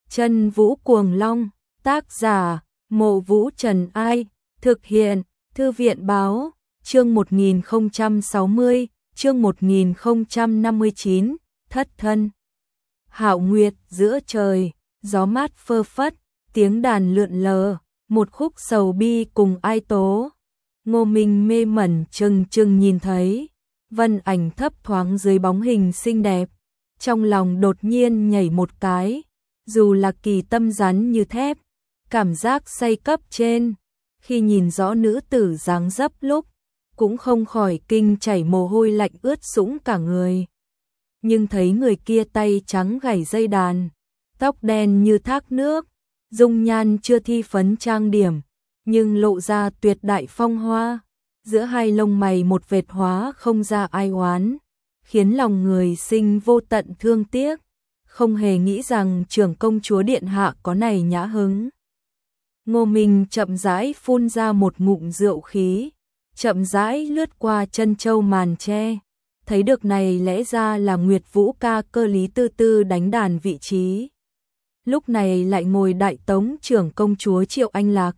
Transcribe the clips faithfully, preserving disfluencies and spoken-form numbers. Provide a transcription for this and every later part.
Chân Vũ Cuồng Long, tác giả, Mộ Vũ Trần Ai, thực hiện, Thư viện Báo, chương một nghìn không trăm sáu mươi, chương một nghìn không trăm năm mươi chín, thất thân. Hạo nguyệt giữa trời, gió mát phơ phất, tiếng đàn lượn lờ, một khúc sầu bi cùng ai tố. Ngô Minh mê mẩn chừng chừng nhìn thấy, vân ảnh thấp thoáng dưới bóng hình xinh đẹp, trong lòng đột nhiên nhảy một cái, dù là kỳ tâm rắn như thép, cảm giác say cấp trên, khi nhìn rõ nữ tử dáng dấp lúc, cũng không khỏi kinh chảy mồ hôi lạnh ướt sũng cả người. Nhưng thấy người kia tay trắng gảy dây đàn, tóc đen như thác nước, dung nhan chưa thi phấn trang điểm, nhưng lộ ra tuyệt đại phong hoa, giữa hai lông mày một vệt hóa không ra ai oán, khiến lòng người sinh vô tận thương tiếc, không hề nghĩ rằng trưởng công chúa điện hạ có này nhã hứng. Ngô Minh chậm rãi phun ra một ngụm rượu khí, chậm rãi lướt qua chân châu màn tre, thấy được này lẽ ra là Nguyệt Vũ ca cơ Lý Tư Tư đánh đàn vị trí. Lúc này lại ngồi đại tống trưởng công chúa Triệu Anh Lạc.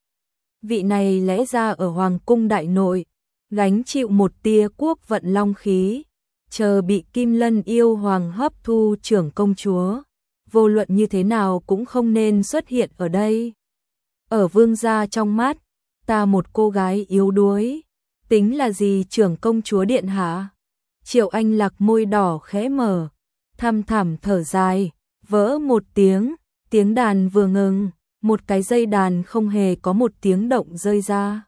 Vị này lẽ ra ở Hoàng cung đại nội, gánh chịu một tia quốc vận long khí, chờ bị Kim Lân yêu hoàng hấp thu trưởng công chúa, vô luận như thế nào cũng không nên xuất hiện ở đây. Ở vương gia trong mắt, ta một cô gái yếu đuối, tính là gì trưởng công chúa điện hạ? Triệu Anh Lạc môi đỏ khẽ mở, thăm thẳm thở dài, vỡ một tiếng, tiếng đàn vừa ngừng, một cái dây đàn không hề có một tiếng động rơi ra.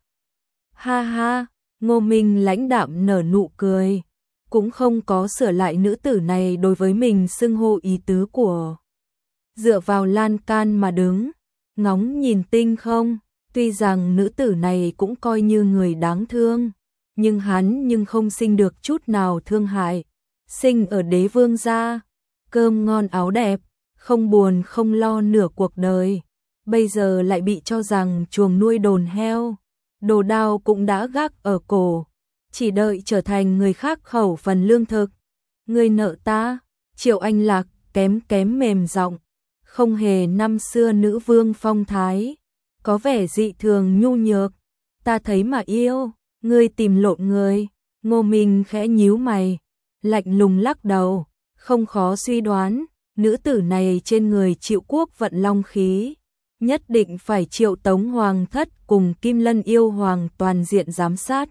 Ha ha, Ngô Minh lãnh đạm nở nụ cười, cũng không có sửa lại nữ tử này đối với mình xưng hô ý tứ của. Dựa vào lan can mà đứng, ngóng nhìn tinh không, tuy rằng nữ tử này cũng coi như người đáng thương, nhưng hắn nhưng không sinh được chút nào thương hại, sinh ở đế vương gia, cơm ngon áo đẹp, không buồn không lo nửa cuộc đời, bây giờ lại bị cho rằng chuồng nuôi đồn heo, đồ đao cũng đã gác ở cổ, chỉ đợi trở thành người khác khẩu phần lương thực. Người nợ ta, Triệu Anh Lạc kém kém mềm giọng, không hề năm xưa nữ vương phong thái, có vẻ dị thường nhu nhược, ta thấy mà yêu, ngươi tìm lộn người. Ngô Minh khẽ nhíu mày, lạnh lùng lắc đầu, không khó suy đoán, nữ tử này trên người chịu quốc vận long khí, nhất định phải Triệu Tống hoàng thất cùng Kim Lân yêu hoàng toàn diện giám sát.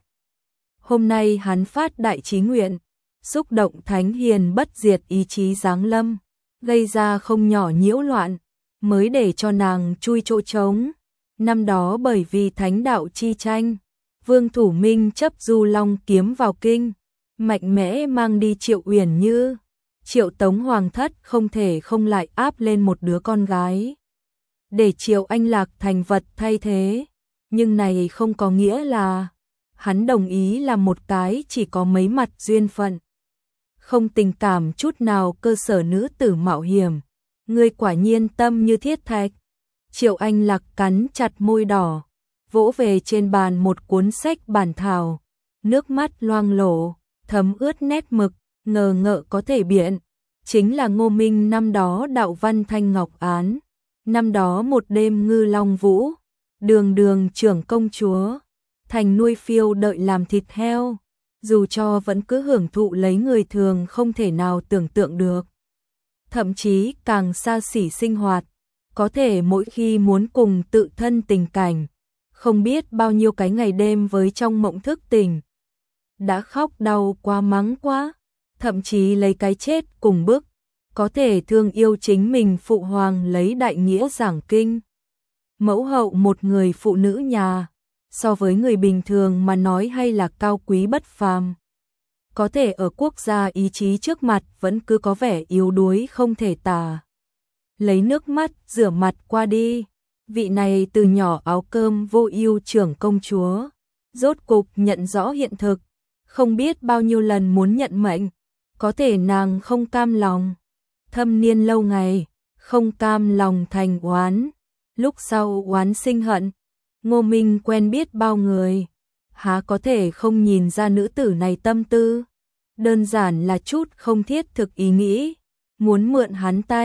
Hôm nay hắn phát đại chí nguyện, xúc động thánh hiền bất diệt ý chí giáng lâm, gây ra không nhỏ nhiễu loạn, mới để cho nàng chui chỗ trống. Năm đó bởi vì thánh đạo chi tranh, Vương Thủ Minh chấp Du Long kiếm vào kinh, mạnh mẽ mang đi Triệu Uyển Như, Triệu Tống hoàng thất không thể không lại áp lên một đứa con gái, để Triệu Anh Lạc thành vật thay thế, nhưng này không có nghĩa là hắn đồng ý làm một cái chỉ có mấy mặt duyên phận, không tình cảm chút nào cơ sở nữ tử mạo hiểm. Ngươi quả nhiên tâm như thiết thạch. Triệu Anh Lạc cắn chặt môi đỏ, vỗ về trên bàn một cuốn sách bản thảo, nước mắt loang lổ, thấm ướt nét mực, ngờ ngợ có thể biện, chính là Ngô Minh năm đó đạo văn thanh ngọc án, năm đó một đêm ngư long vũ, đường đường trưởng công chúa, thành nuôi phiêu đợi làm thịt heo, dù cho vẫn cứ hưởng thụ lấy người thường không thể nào tưởng tượng được. Thậm chí càng xa xỉ sinh hoạt, có thể mỗi khi muốn cùng tự thân tình cảnh, không biết bao nhiêu cái ngày đêm với trong mộng thức tỉnh. Đã khóc đau quá mắng quá, thậm chí lấy cái chết cùng bức, có thể thương yêu chính mình phụ hoàng lấy đại nghĩa giảng kinh. Mẫu hậu một người phụ nữ nhà, so với người bình thường mà nói hay là cao quý bất phàm. Có thể ở quốc gia ý chí trước mặt vẫn cứ có vẻ yếu đuối không thể tả. Lấy nước mắt rửa mặt qua đi, vị này từ nhỏ áo cơm vô ưu trưởng công chúa, rốt cục nhận rõ hiện thực, không biết bao nhiêu lần muốn nhận mệnh, có thể nàng không cam lòng. Thâm niên lâu ngày, không cam lòng thành oán, lúc sau oán sinh hận. Ngô Minh quen biết bao người, há có thể không nhìn ra nữ tử này tâm tư, đơn giản là chút không thiết thực ý nghĩ, muốn mượn hắn tay,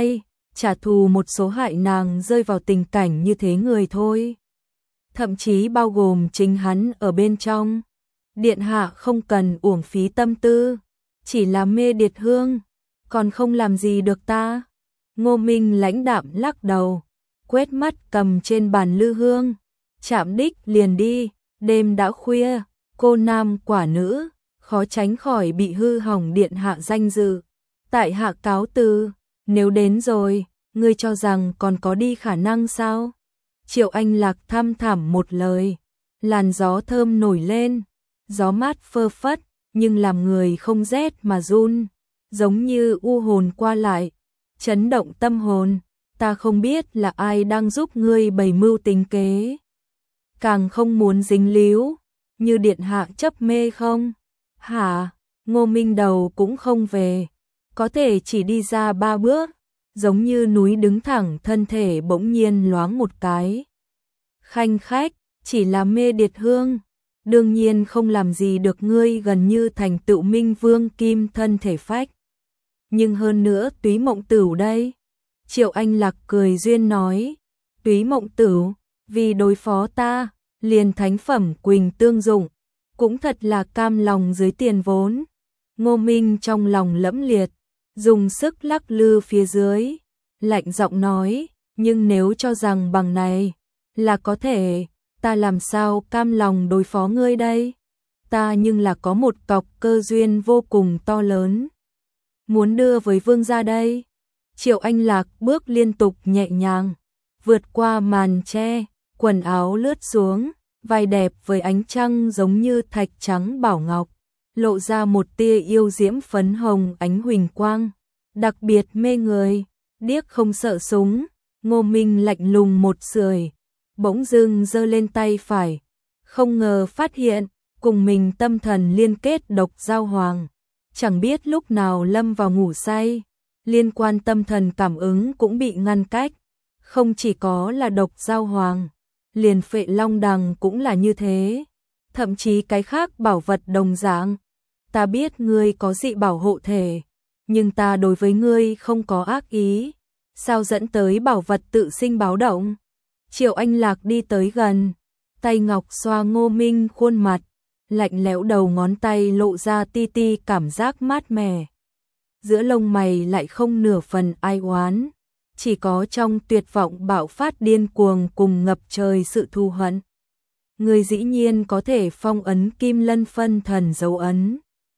trả thù một số hại nàng rơi vào tình cảnh như thế người thôi. Thậm chí bao gồm chính hắn ở bên trong. Điện hạ không cần uổng phí tâm tư, chỉ là mê Điệt Hương, còn không làm gì được ta. Ngô Minh lãnh đạm lắc đầu, quét mắt cầm trên bàn lư hương, chạm đích liền đi, đêm đã khuya, cô nam quả nữ, khó tránh khỏi bị hư hỏng điện hạ danh dự. Tại hạ cáo từ, nếu đến rồi, ngươi cho rằng còn có đi khả năng sao? Triệu Anh Lạc thăm thẳm một lời, làn gió thơm nổi lên, gió mát phơ phất, nhưng làm người không rét mà run, giống như u hồn qua lại, chấn động tâm hồn. Ta không biết là ai đang giúp ngươi bày mưu tính kế, càng không muốn dính líu, như điện hạ chấp mê không? Hả? Ngô Minh đầu cũng không về, có thể chỉ đi ra ba bước, giống như núi đứng thẳng, thân thể bỗng nhiên loáng một cái. Khanh khách, chỉ là mê Điệt Hương, đương nhiên không làm gì được ngươi, gần như thành tựu minh vương kim thân thể phách. Nhưng hơn nữa Túy Mộng Tửu đây. Triệu Anh Lạc cười duyên nói, Túy Mộng Tửu, vì đối phó ta, liền thánh phẩm quỳnh tương dụng, cũng thật là cam lòng dưới tiền vốn. Ngô Minh trong lòng lẫm liệt, dùng sức lắc lư phía dưới, lạnh giọng nói, nhưng nếu cho rằng bằng này là có thể, ta làm sao cam lòng đối phó ngươi đây? Ta nhưng là có một cọc cơ duyên vô cùng to lớn, muốn đưa với vương gia đây. Triệu Anh Lạc bước liên tục nhẹ nhàng, vượt qua màn che, quần áo lướt xuống, vai đẹp với ánh trăng giống như thạch trắng bảo ngọc, lộ ra một tia yêu diễm phấn hồng ánh huỳnh quang, đặc biệt mê người. Điếc không sợ súng, Ngô Minh lạnh lùng một sưởi, bỗng dưng giơ lên tay phải, không ngờ phát hiện cùng mình tâm thần liên kết độc giao hoàng, chẳng biết lúc nào lâm vào ngủ say, liên quan tâm thần cảm ứng cũng bị ngăn cách. Không chỉ có là độc giao hoàng, liền Phệ Long Đằng cũng là như thế, thậm chí cái khác bảo vật đồng dạng. Ta biết ngươi có dị bảo hộ thể, nhưng ta đối với ngươi không có ác ý, sao dẫn tới bảo vật tự sinh báo động? Triệu Anh Lạc đi tới gần, tay ngọc xoa Ngô Minh khuôn mặt, lạnh lẽo đầu ngón tay lộ ra ti ti cảm giác mát mẻ. Giữa lông mày lại không nửa phần ai oán, chỉ có trong tuyệt vọng bạo phát điên cuồng cùng ngập trời sự thù hận. Người dĩ nhiên có thể phong ấn Kim Lân phân thần dấu ấn.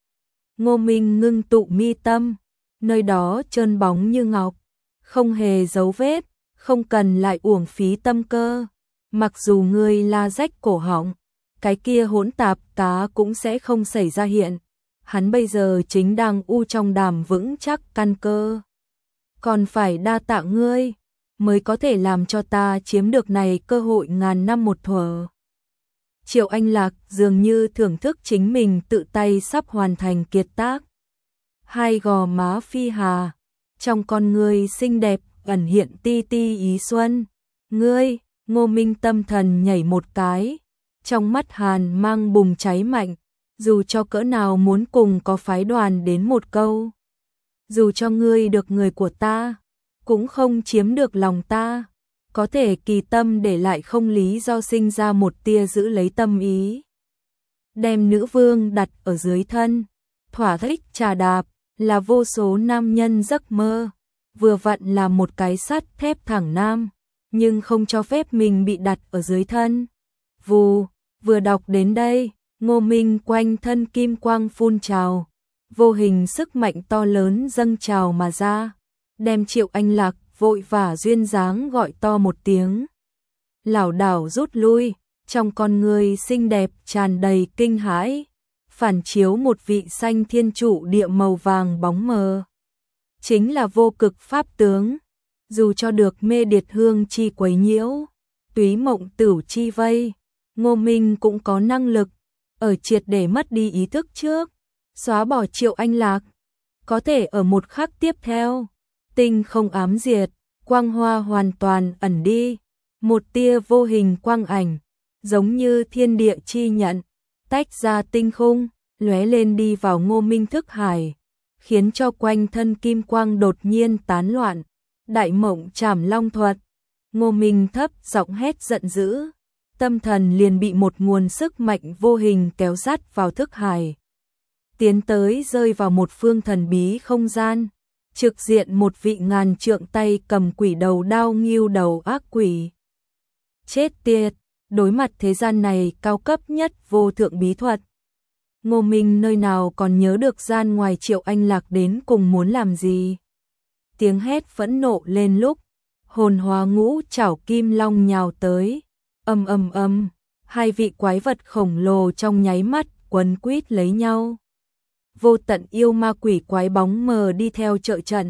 Ngô Minh ngưng tụ mi tâm, nơi đó trơn bóng như ngọc, không hề dấu vết, không cần lại uổng phí tâm cơ. Mặc dù ngươi la rách cổ họng, cái kia hỗn tạp cá cũng sẽ không xảy ra hiện. Hắn bây giờ chính đang u trong đàm vững chắc căn cơ. Còn phải đa tạ ngươi, mới có thể làm cho ta chiếm được này cơ hội ngàn năm một thuở. Triệu Anh Lạc dường như thưởng thức chính mình tự tay sắp hoàn thành kiệt tác. Hai gò má phi hà, trong con ngươi xinh đẹp ẩn hiện ti ti ý xuân. Ngươi, Ngô Minh tâm thần nhảy một cái, trong mắt hàn mang bùng cháy mạnh, dù cho cỡ nào muốn cùng có phái đoàn đến một câu. Dù cho ngươi được người của ta, cũng không chiếm được lòng ta, có thể kỳ tâm để lại không lý do sinh ra một tia giữ lấy tâm ý. Đem nữ vương đặt ở dưới thân, thỏa thích trà đạp, là vô số nam nhân giấc mơ, vừa vặn là một cái sắt thép thẳng nam, nhưng không cho phép mình bị đặt ở dưới thân. Vù, vừa đọc đến đây, Ngô Minh quanh thân kim quang phun trào, vô hình sức mạnh to lớn dâng trào mà ra, đem Triệu Anh Lạc vội vã duyên dáng gọi to một tiếng. Lảo đảo rút lui, trong con người xinh đẹp tràn đầy kinh hãi, phản chiếu một vị xanh thiên trụ địa màu vàng bóng mờ. Chính là vô cực pháp tướng, dù cho được mê Điệt Hương chi quấy nhiễu, Túy Mộng Tửu chi vây, Ngô Minh cũng có năng lực, ở triệt để mất đi ý thức trước, xóa bỏ Triệu Anh Lạc. Có thể ở một khắc tiếp theo, tinh không ám diệt, quang hoa hoàn toàn ẩn đi, một tia vô hình quang ảnh, giống như thiên địa chi nhận, tách ra tinh khung, lóe lên đi vào Ngô Minh thức hải, khiến cho quanh thân kim quang đột nhiên tán loạn, Đại Mộng Trảm Long thuật. Ngô Minh thấp giọng hét giận dữ, tâm thần liền bị một nguồn sức mạnh vô hình kéo dắt vào thức hải. Tiến tới rơi vào một phương thần bí không gian, trực diện một vị ngàn trượng tay cầm quỷ đầu đao nghưu đầu ác quỷ. Chết tiệt, đối mặt thế gian này cao cấp nhất vô thượng bí thuật. Ngô Minh nơi nào còn nhớ được gian ngoài Triệu Anh Lạc đến cùng muốn làm gì. Tiếng hét phẫn nộ lên lúc, hồn hóa ngũ chảo kim long nhào tới, ầm ầm ầm, hai vị quái vật khổng lồ trong nháy mắt quấn quýt lấy nhau. Vô tận yêu ma quỷ quái bóng mờ đi theo trợ trận.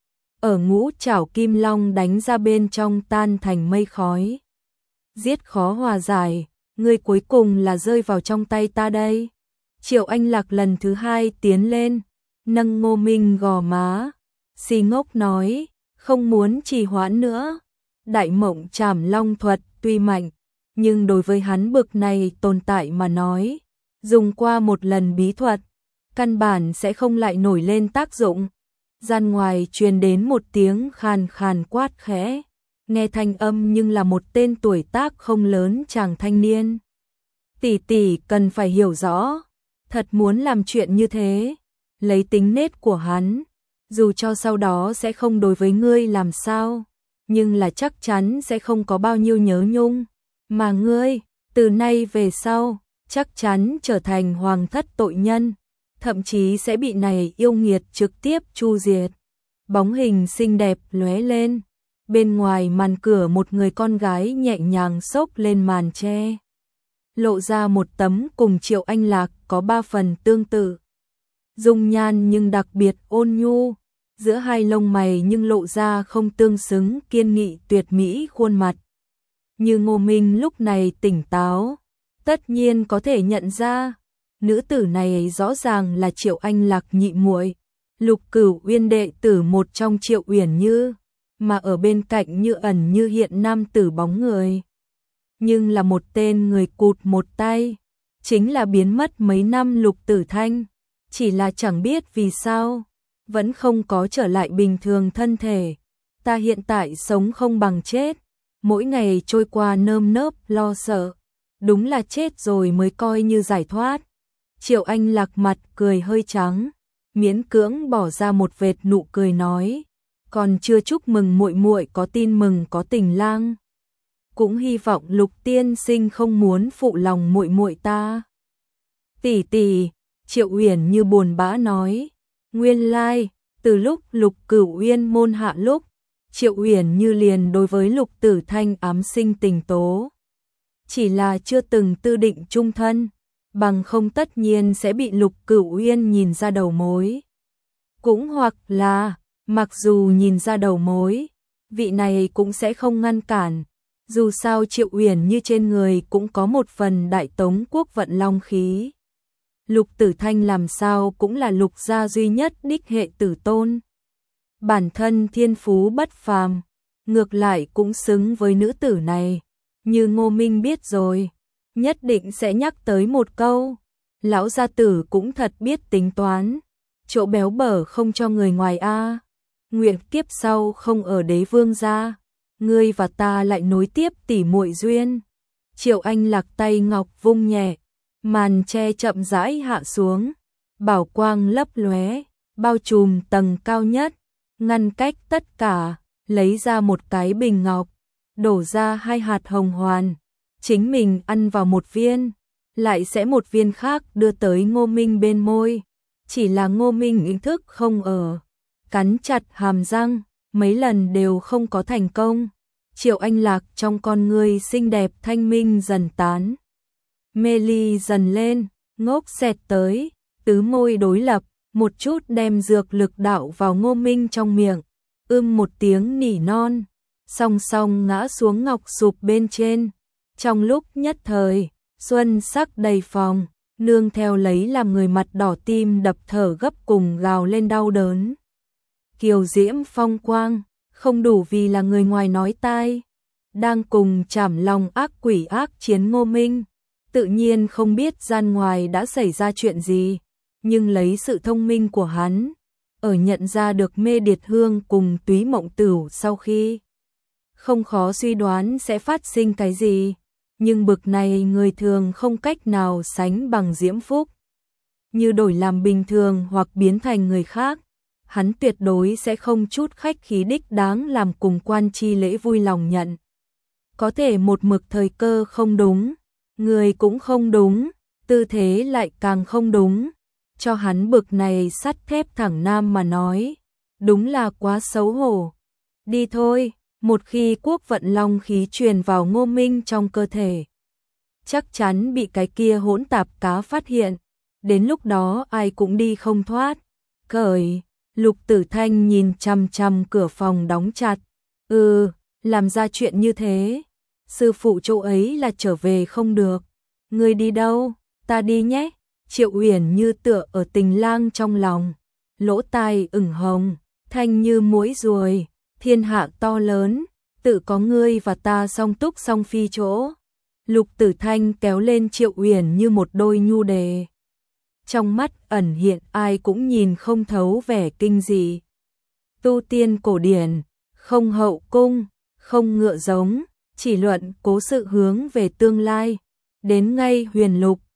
Ở ngũ chảo kim long đánh ra bên trong tan thành mây khói. Giết khó hòa giải, người cuối cùng là rơi vào trong tay ta đây. Triệu Anh Lạc lần thứ hai tiến lên, nâng Ngô Minh gò má, xì ngốc nói, không muốn trì hoãn nữa. Đại Mộng Trảm Long thuật tuy mạnh, nhưng đối với hắn bực này tồn tại mà nói, dùng qua một lần bí thuật, căn bản sẽ không lại nổi lên tác dụng. Gian ngoài truyền đến một tiếng khàn khàn quát khẽ, nghe thanh âm nhưng là một tên tuổi tác không lớn chàng thanh niên. Tỷ tỷ cần phải hiểu rõ, thật muốn làm chuyện như thế, lấy tính nết của hắn, dù cho sau đó sẽ không đối với ngươi làm sao, nhưng là chắc chắn sẽ không có bao nhiêu nhớ nhung, mà ngươi, từ nay về sau, chắc chắn trở thành hoàng thất tội nhân, thậm chí sẽ bị này yêu nghiệt trực tiếp chu diệt. Bóng hình xinh đẹp lóe lên, bên ngoài màn cửa một người con gái nhẹ nhàng xốc lên màn che, lộ ra một tấm cùng Triệu Anh Lạc có ba phần tương tự. Dung nhan nhưng đặc biệt ôn nhu, giữa hai lông mày nhưng lộ ra không tương xứng kiên nghị tuyệt mỹ khuôn mặt. Như Ngô Minh lúc này tỉnh táo, tất nhiên có thể nhận ra, nữ tử này rõ ràng là Triệu Anh Lạc nhị muội, Lục Cửu Uyên đệ tử một trong Triệu Uyển Như, mà ở bên cạnh như ẩn như hiện nam tử bóng người. Nhưng là một tên người cụt một tay, chính là biến mất mấy năm Lục Tử Thanh, chỉ là chẳng biết vì sao, vẫn không có trở lại bình thường thân thể. Ta hiện tại sống không bằng chết, mỗi ngày trôi qua nơm nớp lo sợ, đúng là chết rồi mới coi như giải thoát. Triệu Anh Lạc mặt cười hơi trắng, miễn cưỡng bỏ ra một vệt nụ cười nói, còn chưa chúc mừng muội muội có tin mừng có tình lang, cũng hy vọng Lục tiên sinh không muốn phụ lòng muội muội ta. Tỷ tỷ, Triệu Uyển Như buồn bã nói, nguyên lai, từ lúc Lục Cửu Uyên môn hạ lúc, Triệu Uyển Như liền đối với Lục Tử Thanh ám sinh tình tố, chỉ là chưa từng tư định chung thân, bằng không tất nhiên sẽ bị Lục Cửu Uyên nhìn ra đầu mối. Cũng hoặc là, mặc dù nhìn ra đầu mối, vị này cũng sẽ không ngăn cản, dù sao Triệu Uyển Như trên người cũng có một phần đại tống quốc vận long khí. Lục Tử Thanh làm sao cũng là Lục gia duy nhất đích hệ tử tôn. Bản thân thiên phú bất phàm, ngược lại cũng xứng với nữ tử này, như Ngô Minh biết rồi, nhất định sẽ nhắc tới một câu, lão gia tử cũng thật biết tính toán, chỗ béo bở không cho người ngoài a. Nguyện kiếp sau không ở đế vương gia, ngươi và ta lại nối tiếp tỉ muội duyên. Triệu Anh Lạc tay ngọc vung nhẹ, màn che chậm rãi hạ xuống, bảo quang lấp lóe, bao trùm tầng cao nhất, ngăn cách tất cả, lấy ra một cái bình ngọc, đổ ra hai hạt hồng hoàn, chính mình ăn vào một viên, lại sẽ một viên khác đưa tới Ngô Minh bên môi, chỉ là Ngô Minh ý thức không ở, cắn chặt hàm răng, mấy lần đều không có thành công. Triệu Anh Lạc trong con người xinh đẹp thanh minh dần tán, mê ly dần lên, ngốc xẹt tới, tứ môi đối lập, một chút đem dược lực đạo vào Ngô Minh trong miệng, ưm một tiếng nỉ non, song song ngã xuống ngọc sụp bên trên. Trong lúc nhất thời, xuân sắc đầy phòng, nương theo lấy làm người mặt đỏ tim đập thở gấp cùng gào lên đau đớn. Kiều diễm phong quang, không đủ vì là người ngoài nói tai, đang cùng Trảm Long ác quỷ ác chiến Ngô Minh, tự nhiên không biết gian ngoài đã xảy ra chuyện gì, nhưng lấy sự thông minh của hắn, ở nhận ra được Mê Điệt Hương cùng Túy Mộng Tửu sau khi, không khó suy đoán sẽ phát sinh cái gì, nhưng bực này người thường không cách nào sánh bằng Diễm Phúc. Như đổi làm bình thường hoặc biến thành người khác, hắn tuyệt đối sẽ không chút khách khí đích đáng làm cùng Quan Chi Lễ vui lòng nhận. Có thể một mực thời cơ không đúng, người cũng không đúng, tư thế lại càng không đúng, cho hắn bực này sắt thép thẳng nam mà nói, đúng là quá xấu hổ. Đi thôi, một khi quốc vận long khí truyền vào Ngô Minh trong cơ thể, chắc chắn bị cái kia hỗn tạp cá phát hiện, đến lúc đó ai cũng đi không thoát. Cởi, Lục Tử Thanh nhìn chằm chằm cửa phòng đóng chặt, ừ, làm ra chuyện như thế, sư phụ chỗ ấy là trở về không được. Người đi đâu? Ta đi nhé. Triệu Uyển như tựa ở tình lang trong lòng, lỗ tai ửng hồng, thanh như muỗi ruồi, thiên hạ to lớn, tự có ngươi và ta song túc song phi chỗ. Lục Tử Thanh kéo lên Triệu Uyển như một đôi nhu đề. Trong mắt ẩn hiện ai cũng nhìn không thấu vẻ kinh dị. Tu tiên cổ điển, không hậu cung, không ngựa giống, chỉ luận cố sự hướng về tương lai. Đến ngay huyền lục,